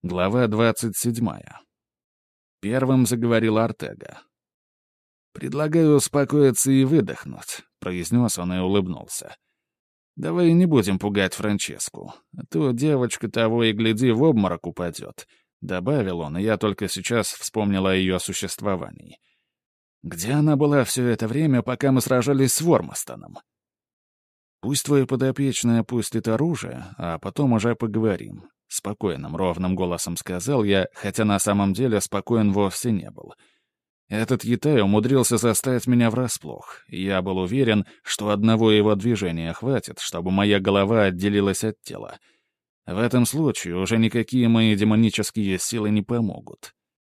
Глава 27. Первым заговорил Артега. «Предлагаю успокоиться и выдохнуть», — произнес он и улыбнулся. «Давай не будем пугать Франческу, а то девочка того и гляди в обморок упадет», — добавил он, и я только сейчас вспомнил о ее существовании. «Где она была все это время, пока мы сражались с Вормостоном?» «Пусть твой подопечный опустит оружие, а потом уже поговорим», — спокойным, ровным голосом сказал я, хотя на самом деле спокоен вовсе не был. Этот Ятай умудрился застать меня врасплох, и я был уверен, что одного его движения хватит, чтобы моя голова отделилась от тела. В этом случае уже никакие мои демонические силы не помогут.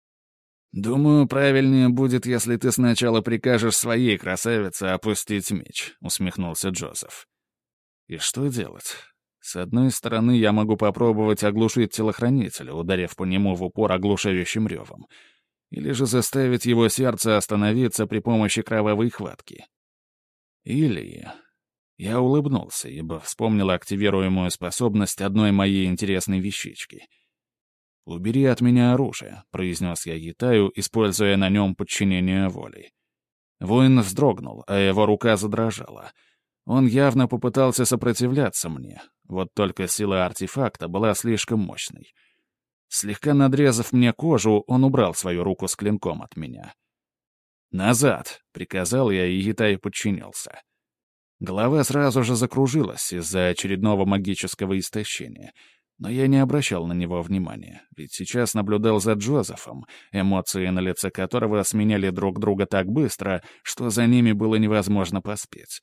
«Думаю, правильнее будет, если ты сначала прикажешь своей красавице опустить меч», — усмехнулся Джозеф. «И что делать? С одной стороны, я могу попробовать оглушить телохранителя, ударив по нему в упор оглушающим ревом. Или же заставить его сердце остановиться при помощи кровавой хватки. Или...» Я улыбнулся, ибо вспомнил активируемую способность одной моей интересной вещички. «Убери от меня оружие», — произнес я Ятаю, используя на нем подчинение воли. Воин вздрогнул, а его рука задрожала. Он явно попытался сопротивляться мне, вот только сила артефакта была слишком мощной. Слегка надрезав мне кожу, он убрал свою руку с клинком от меня. «Назад!» — приказал я, и Ятай подчинился. Голова сразу же закружилась из-за очередного магического истощения, но я не обращал на него внимания, ведь сейчас наблюдал за Джозефом, эмоции на лице которого сменяли друг друга так быстро, что за ними было невозможно поспеть.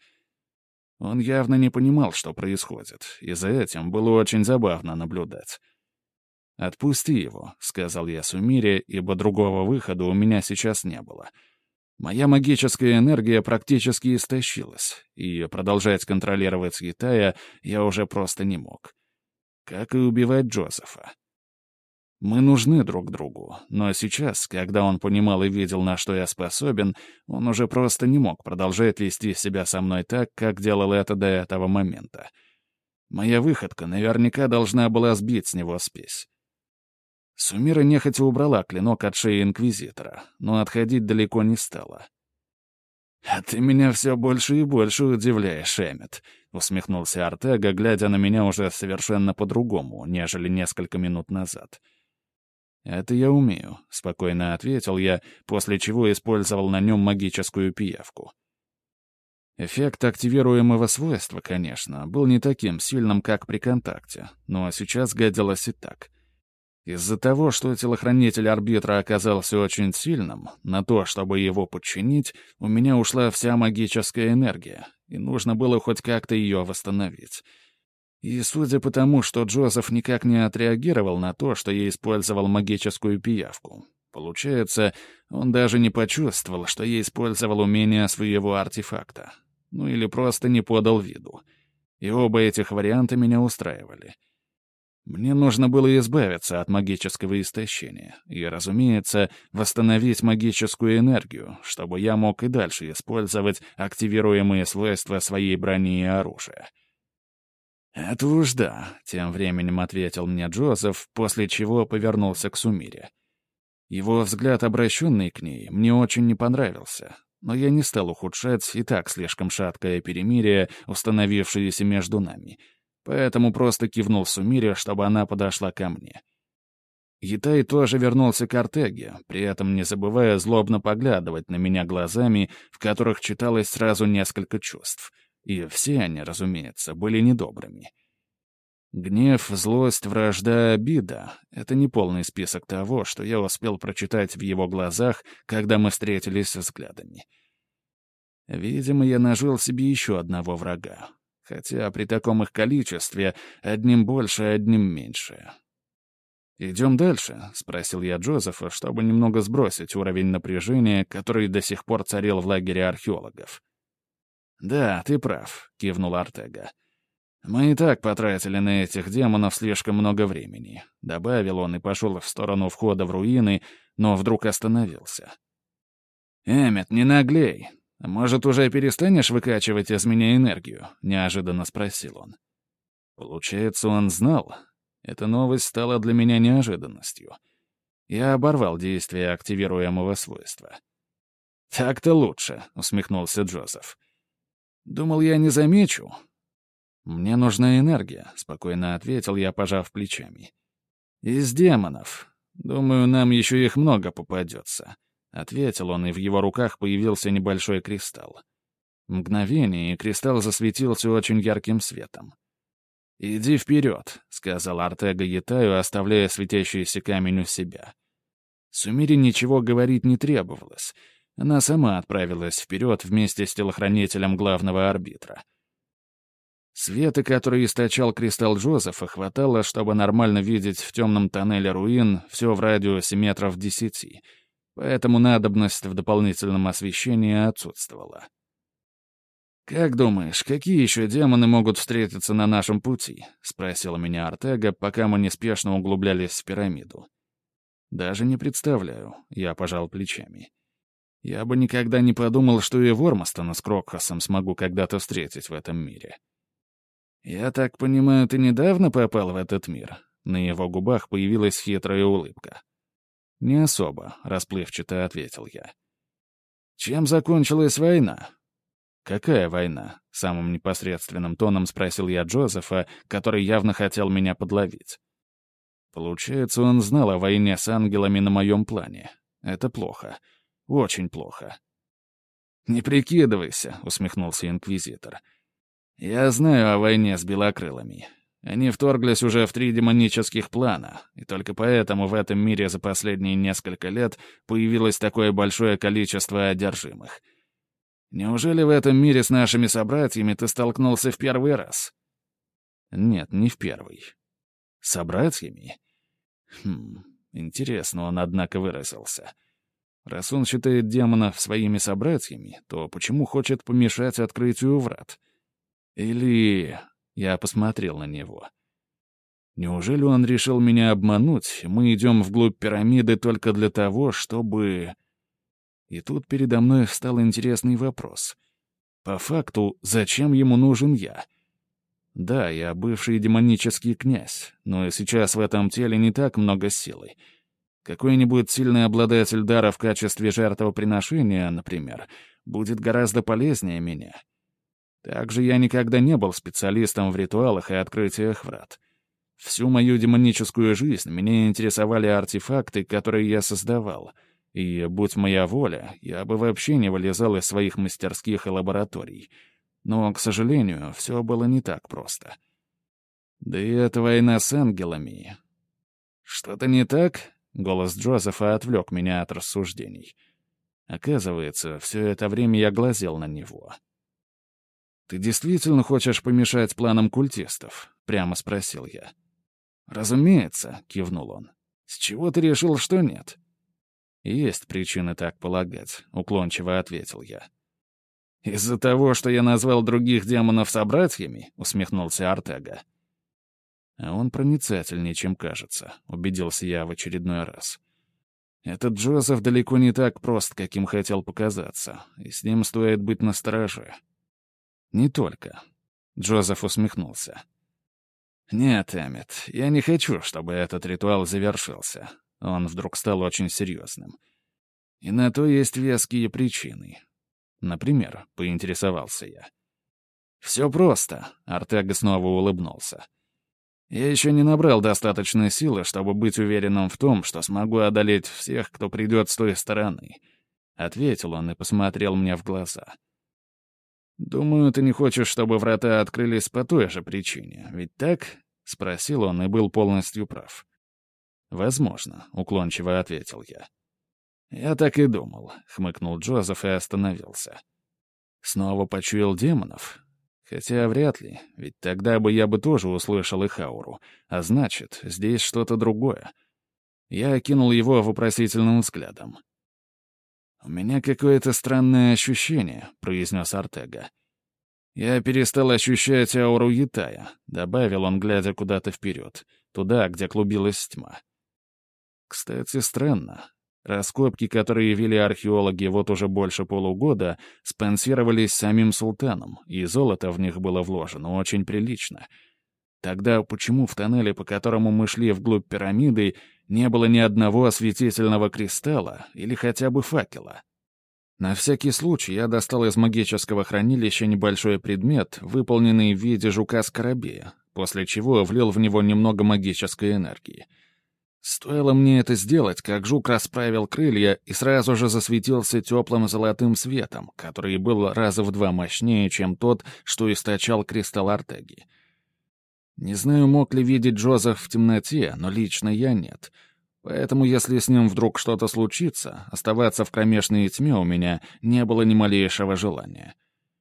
Он явно не понимал, что происходит, и за этим было очень забавно наблюдать. «Отпусти его», — сказал я Сумире, ибо другого выхода у меня сейчас не было. Моя магическая энергия практически истощилась, и продолжать контролировать Ятая я уже просто не мог. Как и убивать Джозефа. Мы нужны друг другу, но сейчас, когда он понимал и видел, на что я способен, он уже просто не мог продолжать вести себя со мной так, как делал это до этого момента. Моя выходка наверняка должна была сбить с него спесь. Сумира нехотя убрала клинок от шеи Инквизитора, но отходить далеко не стала. «А ты меня все больше и больше удивляешь, Эммет», — усмехнулся Артега, глядя на меня уже совершенно по-другому, нежели несколько минут назад. «Это я умею», — спокойно ответил я, после чего использовал на нем магическую пиявку. Эффект активируемого свойства, конечно, был не таким сильным, как при контакте, но сейчас годилось и так. Из-за того, что телохранитель арбитра оказался очень сильным, на то, чтобы его подчинить, у меня ушла вся магическая энергия, и нужно было хоть как-то ее восстановить. И судя по тому, что Джозеф никак не отреагировал на то, что я использовал магическую пиявку, получается, он даже не почувствовал, что я использовал умение своего артефакта. Ну или просто не подал виду. И оба этих варианта меня устраивали. Мне нужно было избавиться от магического истощения и, разумеется, восстановить магическую энергию, чтобы я мог и дальше использовать активируемые свойства своей брони и оружия. «Это уж да», — тем временем ответил мне Джозеф, после чего повернулся к Сумире. Его взгляд, обращенный к ней, мне очень не понравился, но я не стал ухудшать и так слишком шаткое перемирие, установившееся между нами, поэтому просто кивнул Сумире, чтобы она подошла ко мне. Ятай тоже вернулся к Артеге, при этом не забывая злобно поглядывать на меня глазами, в которых читалось сразу несколько чувств. И все они, разумеется, были недобрыми. Гнев, злость, вражда, обида — это не полный список того, что я успел прочитать в его глазах, когда мы встретились взглядами. Видимо, я нажил себе еще одного врага, хотя при таком их количестве одним больше, одним меньше. «Идем дальше?» — спросил я Джозефа, чтобы немного сбросить уровень напряжения, который до сих пор царил в лагере археологов. «Да, ты прав», — кивнул Артега. «Мы и так потратили на этих демонов слишком много времени», — добавил он и пошел в сторону входа в руины, но вдруг остановился. «Эммет, не наглей. Может, уже перестанешь выкачивать из меня энергию?» — неожиданно спросил он. Получается, он знал. Эта новость стала для меня неожиданностью. Я оборвал действие активируемого свойства. «Так-то лучше», — усмехнулся Джозеф. «Думал, я не замечу». «Мне нужна энергия», — спокойно ответил я, пожав плечами. «Из демонов. Думаю, нам еще их много попадется», — ответил он, и в его руках появился небольшой кристалл. Мгновение, и кристалл засветился очень ярким светом. «Иди вперед», — сказал Артега Ятаю, оставляя светящийся камень у себя. Сумире ничего говорить не требовалось. Она сама отправилась вперед вместе с телохранителем главного арбитра. Света, который источал кристалл Джозефа, хватало, чтобы нормально видеть в темном тоннеле руин все в радиусе метров 10, поэтому надобность в дополнительном освещении отсутствовала. «Как думаешь, какие еще демоны могут встретиться на нашем пути?» — спросила меня Артега, пока мы неспешно углублялись в пирамиду. «Даже не представляю», — я пожал плечами. «Я бы никогда не подумал, что и Вормостона с Крокхосом смогу когда-то встретить в этом мире». «Я так понимаю, ты недавно попал в этот мир?» На его губах появилась хитрая улыбка. «Не особо», — расплывчато ответил я. «Чем закончилась война?» «Какая война?» — самым непосредственным тоном спросил я Джозефа, который явно хотел меня подловить. Получается, он знал о войне с ангелами на моем плане. Это плохо. Очень плохо. «Не прикидывайся», — усмехнулся инквизитор. «Я знаю о войне с белокрылыми. Они вторглись уже в 3 демонических плана, и только поэтому в этом мире за последние несколько лет появилось такое большое количество одержимых. Неужели в этом мире с нашими собратьями ты столкнулся в первый раз?» «Нет, не в первый». «Собратьями?» Интересно он, однако, выразился. Раз он считает демонов своими собратьями, то почему хочет помешать открытию врат? Или... Я посмотрел на него. Неужели он решил меня обмануть, и мы идем вглубь пирамиды только для того, чтобы... И тут передо мной встал интересный вопрос. По факту, зачем ему нужен я? Да, я бывший демонический князь, но сейчас в этом теле не так много силы. Какой-нибудь сильный обладатель дара в качестве жертвоприношения, например, будет гораздо полезнее меня. Также я никогда не был специалистом в ритуалах и открытиях врат. Всю мою демоническую жизнь меня интересовали артефакты, которые я создавал, и, будь моя воля, я бы вообще не вылезал из своих мастерских и лабораторий. Но, к сожалению, все было не так просто. Да и эта война с ангелами... «Что-то не так?» — голос Джозефа отвлек меня от рассуждений. Оказывается, все это время я глазел на него. «Ты действительно хочешь помешать планам культистов?» — прямо спросил я. «Разумеется», — кивнул он. «С чего ты решил, что нет?» «Есть причины так полагать», — уклончиво ответил я. «Из-за того, что я назвал других демонов собратьями?» — усмехнулся Артега. «А он проницательнее, чем кажется», — убедился я в очередной раз. «Этот Джозеф далеко не так прост, каким хотел показаться, и с ним стоит быть настороже». «Не только». Джозеф усмехнулся. «Нет, Эммет, я не хочу, чтобы этот ритуал завершился». Он вдруг стал очень серьезным. «И на то есть веские причины». «Например», — поинтересовался я. «Все просто», — Артега снова улыбнулся. «Я еще не набрал достаточной силы, чтобы быть уверенным в том, что смогу одолеть всех, кто придет с той стороны», — ответил он и посмотрел мне в глаза. «Думаю, ты не хочешь, чтобы врата открылись по той же причине, ведь так?» — спросил он и был полностью прав. «Возможно», — уклончиво ответил я. «Я так и думал», — хмыкнул Джозеф и остановился. «Снова почуял демонов? Хотя вряд ли, ведь тогда бы я тоже услышал их ауру, а значит, здесь что-то другое». Я окинул его вопросительным взглядом. «У меня какое-то странное ощущение», — произнес Артега. «Я перестал ощущать ауру Ятая», — добавил он, глядя куда-то вперед, туда, где клубилась тьма. «Кстати, странно. Раскопки, которые вели археологи вот уже больше полугода, спонсировались самим султаном, и золото в них было вложено очень прилично. Тогда почему в тоннеле, по которому мы шли вглубь пирамиды, не было ни одного осветительного кристалла или хотя бы факела? На всякий случай я достал из магического хранилища небольшой предмет, выполненный в виде жука-скоробея, после чего влил в него немного магической энергии. Стоило мне это сделать, как жук расправил крылья и сразу же засветился теплым золотым светом, который был раза в 2 мощнее, чем тот, что источал кристалл Артеги. Не знаю, мог ли видеть Джозеф в темноте, но лично я нет. Поэтому, если с ним вдруг что-то случится, оставаться в кромешной тьме у меня не было ни малейшего желания.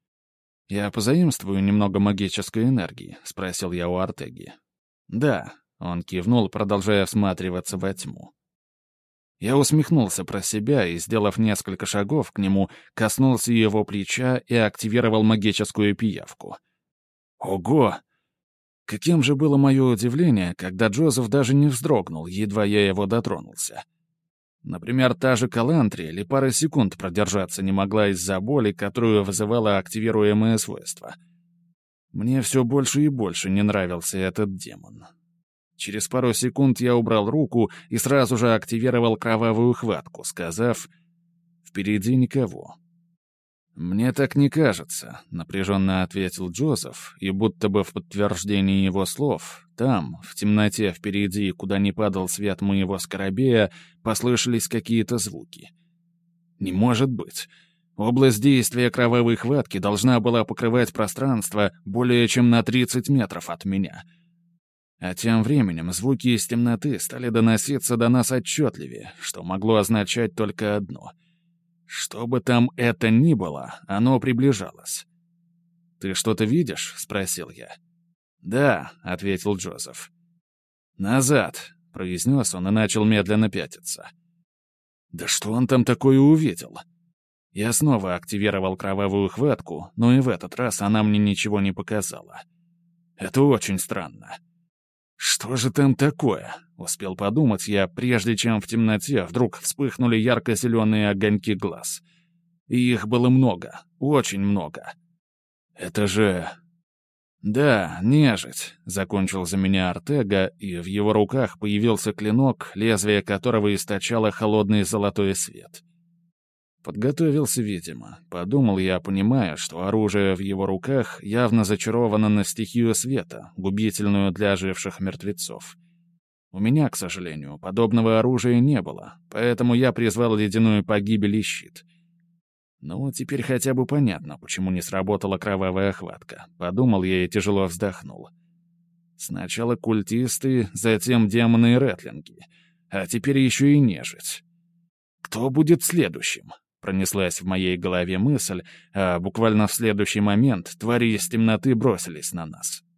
«Я позаимствую немного магической энергии?» — спросил я у Артеги. «Да», — он кивнул, продолжая всматриваться во тьму. Я усмехнулся про себя и, сделав несколько шагов к нему, коснулся его плеча и активировал магическую пиявку. «Ого!» Каким же было мое удивление, когда Джозеф даже не вздрогнул, едва я его дотронулся. Например, та же Калантрия или пары секунд продержаться не могла из-за боли, которую вызывало активируемое свойство. Мне все больше и больше не нравился этот демон. Через пару секунд я убрал руку и сразу же активировал кровавую хватку, сказав «Впереди никого». «Мне так не кажется», — напряженно ответил Джозеф, и будто бы в подтверждении его слов, там, в темноте впереди, куда не падал свет моего скоробея, послышались какие-то звуки. «Не может быть. Область действия кровавой хватки должна была покрывать пространство более чем на 30 метров от меня». А тем временем звуки из темноты стали доноситься до нас отчетливее, что могло означать только одно — что бы там это ни было, оно приближалось. «Ты что-то видишь?» — спросил я. «Да», — ответил Джозеф. «Назад», — произнес он и начал медленно пятиться. «Да что он там такое увидел?» Я снова активировал кровавую хватку, но и в этот раз она мне ничего не показала. Это очень странно. «Что же там такое?» — успел подумать я, прежде чем в темноте вдруг вспыхнули ярко-зеленые огоньки глаз. И их было много, очень много. «Это же...» «Да, нежить», — закончил за меня Артега, и в его руках появился клинок, лезвие которого источало холодный золотой свет. Подготовился, видимо. Подумал я, понимая, что оружие в его руках явно зачаровано на стихию света, губительную для оживших мертвецов. У меня, к сожалению, подобного оружия не было, поэтому я призвал ледяную погибель и щит. Ну, теперь хотя бы понятно, почему не сработала кровавая хватка. Подумал я и тяжело вздохнул. Сначала культисты, затем демоны и ретлинги, а теперь еще и нежить. Кто будет следующим? Пронеслась в моей голове мысль, а буквально в следующий момент твари из темноты бросились на нас.